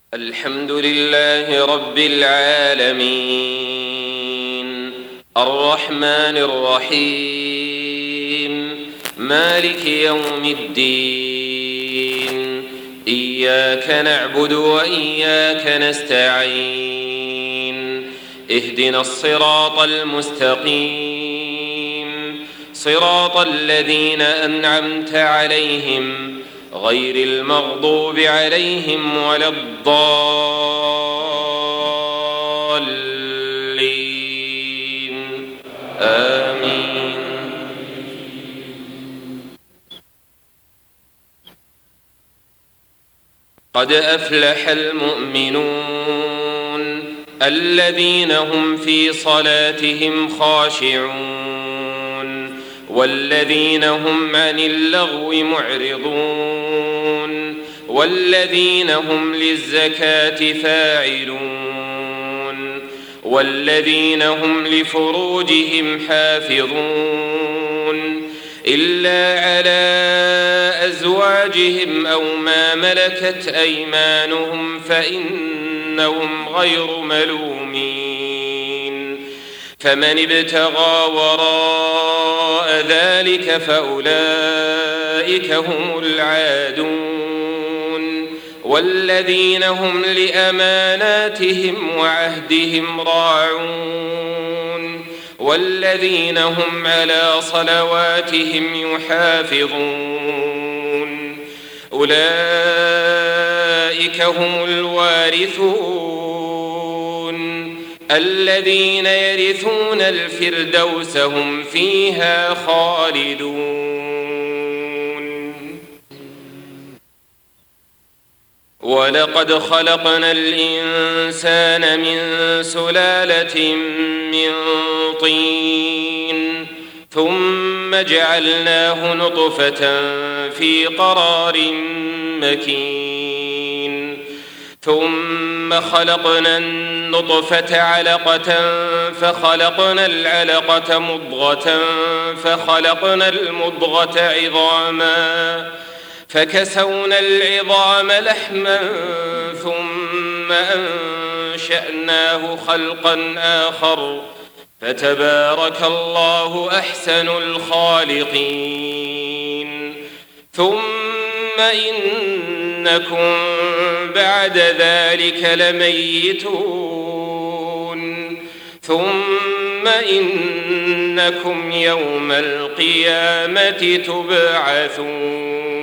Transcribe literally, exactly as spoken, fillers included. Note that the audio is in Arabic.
الحمد لله رب العالمين الرحمن الرحيم مالك يوم الدين إياك نعبد وإياك نستعين اهدنا الصراط المستقيم صراط الذين أنعمت عليهم غير المغضوب عليهم ولا الضالين آمين. قد أفلح المؤمنون الذين هم في صلاتهم خاشعون والذين هم عن اللغو معرضون والذين هم للزكاة فاعلون والذين هم لفروجهم حافظون إلا على أزواجهم أو ما ملكت أيمانهم فإنهم غير ملومين فمن ابتغى وراء ذلك فأولئك هم العادون والذين هم لأماناتهم وعهدهم راعون والذين هم على صلواتهم يحافظون أولئك هم الوارثون الذين يرثون الفردوس هم فيها خالدون. ولقد خلقنا الإنسان من سلالة من طين ثم جعلناه نطفة في قرار مكين ثم خلقنا النطفة علقة فخلقنا العلقة مضغة فخلقنا المضغة عظاما فكسونا العظام لحما ثم أنشأناه خلقا آخر فتبارك الله أحسن الخالقين. ثم إنكم بعد ذلك لميتون ثم إنكم يوم القيامة تبعثون.